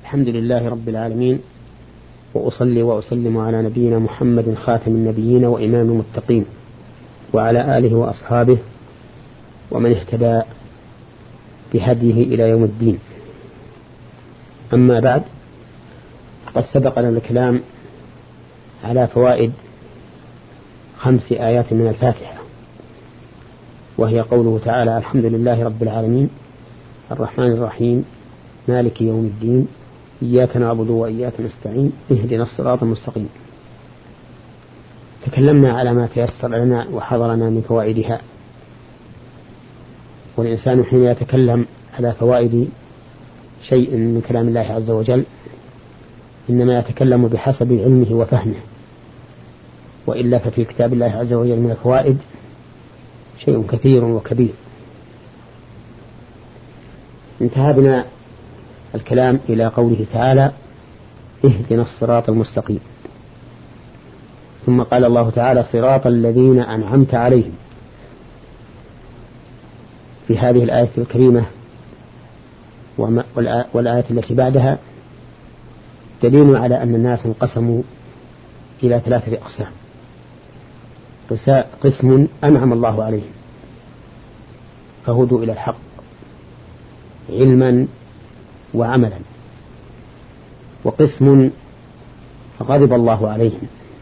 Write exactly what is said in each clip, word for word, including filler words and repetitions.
الحمد لله رب العالمين، وأصلي وأسلم على نبينا محمد خاتم النبيين وإمام المتقين، وعلى آله وأصحابه ومن اهتدى بهديه إلى يوم الدين. أما بعد، قد سبق لنا الكلام على فوائد خمس آيات من الفاتحة، وهي قوله تعالى: الحمد لله رب العالمين الرحمن الرحيم مالك يوم الدين إياك نعبد وإياك نستعين اهدنا الصراط المستقيم. تكلمنا على ما تيسر لنا وحضرنا من فوائدها، والإنسان حين يتكلم على فوائد شيء من كلام الله عز وجل إنما يتكلم بحسب علمه وفهمه، وإلا ففي كتاب الله عز وجل من الفوائد شيء كثير وكبير. انتهى بنا الكلام إلى قوله تعالى: اهدنا الصراط المستقيم. ثم قال الله تعالى: صراط الذين أنعمت عليهم. في هذه الآية الكريمة والآية التي بعدها دليل على أن الناس انقسموا إلى ثلاثة أقسام: قسم أنعم الله عليهم فهدوا إلى الحق علما وعملا، وقسم غضب الله عليهم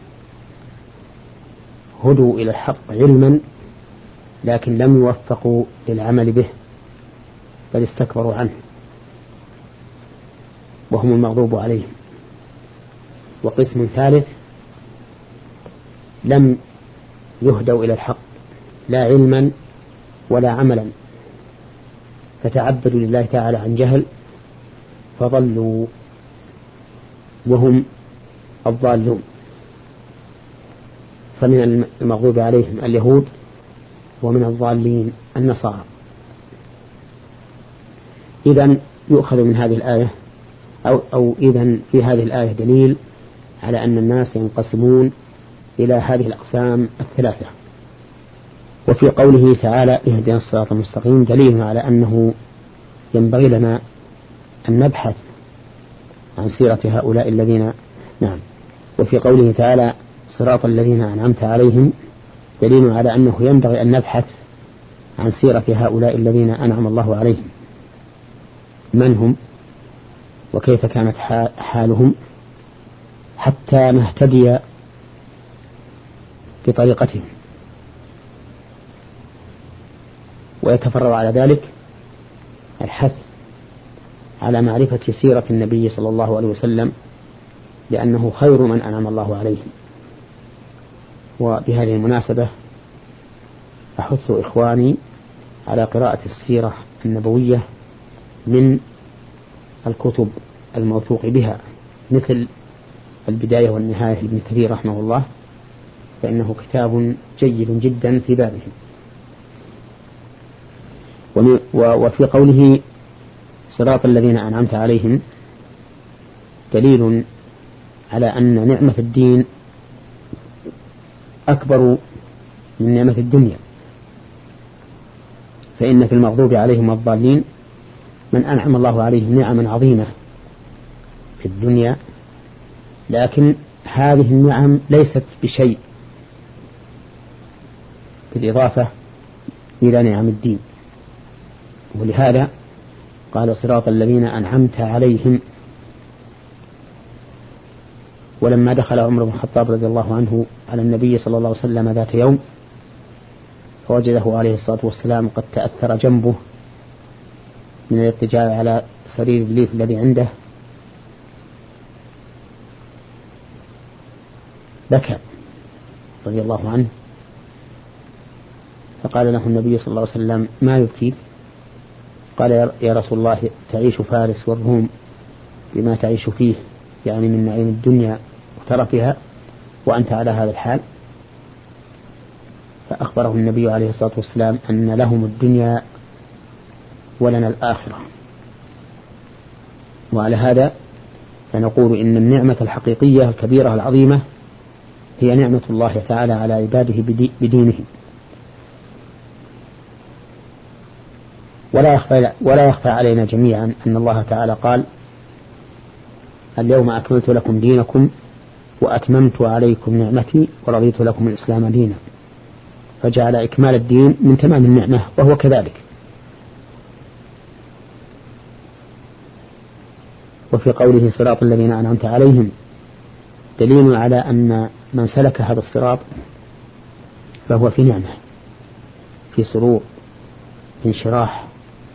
هدوا إلى الحق علما لكن لم يوفقوا للعمل به بل استكبروا عنه وهم المغضوب عليهم. وقسم ثالث لم يهدوا إلى الحق لا علما ولا عملا، فتعبدوا لله تعالى عن جهل فضلوا وهم الضالون. فمن المغضوب عليهم اليهود، ومن الضالين النصارى. إذن يؤخذ من هذه الآية أو, أو إذن في هذه الآية دليل على أن الناس ينقسمون إلى هذه الأقسام الثلاثة. وفي قوله تعالى: اهدنا الصراط المستقيم دليل على أنه ينبغي لنا أن نبحث عن سيرة هؤلاء الذين نعم وفي قوله تعالى: صراط الذين أنعمت عليهم دليل على أنه ينبغي أن نبحث عن سيرة هؤلاء الذين أنعم الله عليهم، من هم وكيف كانت حالهم، حتى نهتدي بطريقتهم. ويتفرع على ذلك الحث على معرفة سيرة النبي صلى الله عليه وسلم، لأنه خير من أنعم الله عليهم. وبهذه المناسبة أحث إخواني على قراءة السيرة النبوية من الكتب الموثوق بها، مثل البداية والنهاية لابن كثير رحمه الله، فإنه كتاب جيد جدا في بابه. وفي قوله صراط الذين أنعمت عليهم دليل على أن نعمة الدين أكبر من نعمة الدنيا، فإن في المغضوب عليهم الضالين من أنعم الله عليه نعما عظيمة في الدنيا، لكن هذه النعم ليست بشيء بالإضافة إلى نعم الدين. ولهذا قال: صراط الذين أنعمت عليهم. ولما دخل عمر بن الخطاب رضي الله عنه على النبي صلى الله عليه وسلم ذات يوم فوجده عليه الصلاة والسلام قد تأثر جنبه من الاضطجاع على سرير الليف الذي عنده، بكى رضي الله عنه، فقال له النبي صلى الله عليه وسلم: ما يبكيك؟ قال: يا رسول الله، تعيش فارس والروم بما تعيش فيه، يعني من نعيم الدنيا وترفها، وأنت على هذا الحال. فأخبره النبي عليه الصلاة والسلام أن لهم الدنيا ولنا الآخرة. وعلى هذا فنقول إن النعمة الحقيقية الكبيرة العظيمة هي نعمة الله تعالى على عباده بدينه. ولا يخفى, ولا يخفى علينا جميعا أن الله تعالى قال: اليوم أكملت لكم دينكم وأتممت عليكم نعمتي ورضيت لكم الإسلام دينا، فجعل إكمال الدين من تمام النعمة، وهو كذلك. وفي قوله صراط الذين أنعمت عليهم دليل على أن من سلك هذا الصراط فهو في نعمة، في سرور، في انشراح.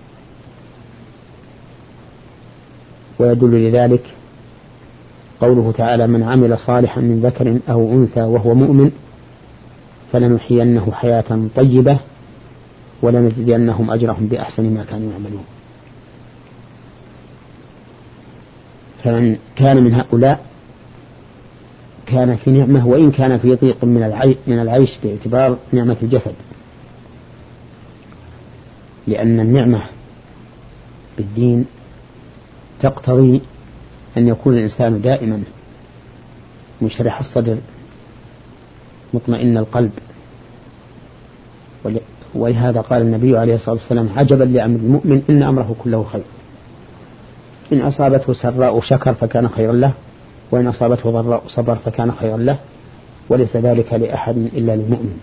ويدل لذلك قوله تعالى: من عمل صالحا من ذكر أو أنثى وهو مؤمن فلنحيينه حياة طيبة ولنجزينهم أجرهم بأحسن ما كانوا يعملون. فمن كان من هؤلاء كان في نعمة، وإن كان في ضيق من العيش باعتبار نعمة الجسد، لأن النعمة بالدين تقتضي أن يكون الإنسان دائما منشرح الصدر مطمئن القلب. ولهذا قال النبي عليه الصلاة والسلام: عجبا لأمر المؤمن إن أمره كله خير، إن أصابته سراء شكر فكان خيرا له، وإن أصابته ضراء صبر فكان خيرا له، وليس ذلك لأحد إلا للمؤمن.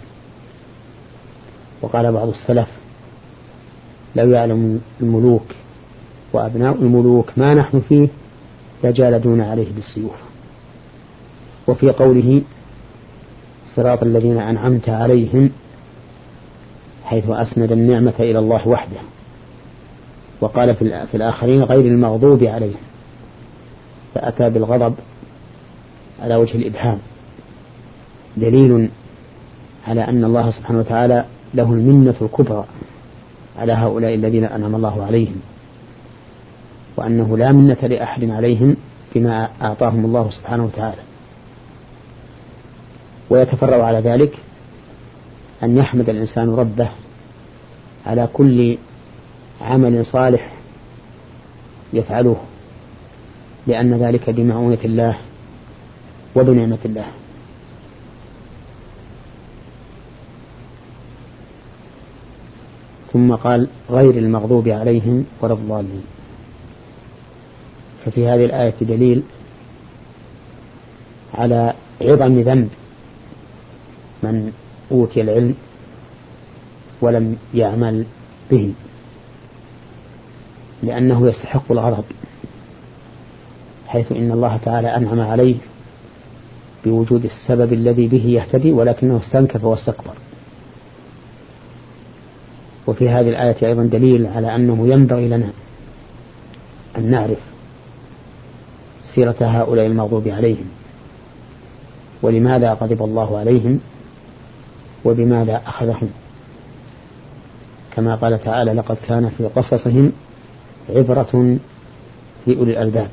وقال بعض السلف: لو يعلم الملوك وأبناء الملوك ما نحن فيه لجالدون عليه بالسيوف. وفي قوله صراط الذين أنعمت عليهم حيث أسند النعمة إلى الله وحده، وقال في الآخرين غير المغضوب عليهم، فأتى بالغضب على وجه الإبهام، دليل على أن الله سبحانه وتعالى له المنة الكبرى على هؤلاء الذين أنعم الله عليهم، وأنه لا منة لأحد عليهم بما أعطاهم الله سبحانه وتعالى. ويتفرع على ذلك أن يحمد الإنسان ربه على كل عمل صالح يفعله، لأن ذلك بمعونة الله وبنعمة الله. ثم قال: غير المغضوب عليهم ولا الضالين. ففي هذه الآية دليل على عظم ذنب من أوتي العلم ولم يعمل به، لأنه يستحق الغضب، حيث إن الله تعالى أنعم عليه بوجود السبب الذي به يهتدي، ولكنه استنكف واستكبر. وفي هذه الآية أيضا دليل على أنه ينبغي لنا أن نعرف سيرة هؤلاء المغضوب عليهم، ولماذا غضب الله عليهم وبماذا أخذهم، كما قال تعالى: لقد كان في قصصهم عبرة لأولي الألباب.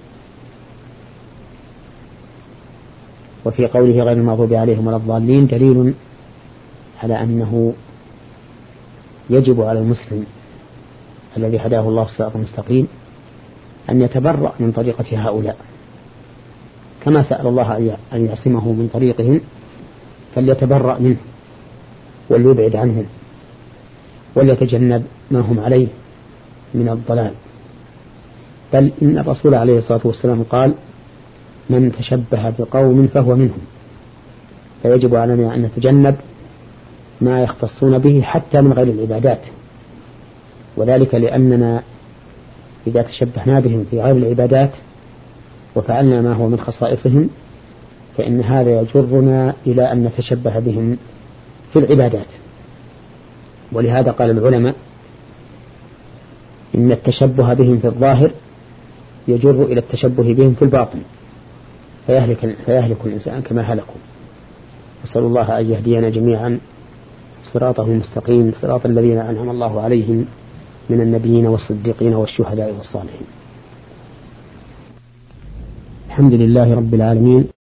وفي قوله غير المغضوب عليهم ولا الضالين دليل على أنه يجب على المسلم الذي هداه الله الصراط المستقيم أن يتبرأ من طريقة هؤلاء، كما سأل الله أن يعصمه من طريقهم، فليتبرأ منه وليبعد عنهم وليتجنب ما هم عليه من الضلال. بل إن الرسول عليه الصلاة والسلام قال: من تشبه بقوم فهو منهم. فيجب علينا أن نتجنب ما يختصون به حتى من غير العبادات، وذلك لأننا إذا تشبهنا بهم في غير العبادات وفعلنا ما هو من خصائصهم فإن هذا يجرنا إلى أن نتشبه بهم في العبادات. ولهذا قال العلماء: إن التشبه بهم في الظاهر يجر إلى التشبه بهم في الباطن، فيهلك, فيهلك الإنسان كما هلكوا. أسأل الله أن يهدينا جميعا صراطه المستقيم، صراط الذين أنعم الله عليهم من النبيين والصديقين والشهداء والصالحين. الحمد لله رب العالمين.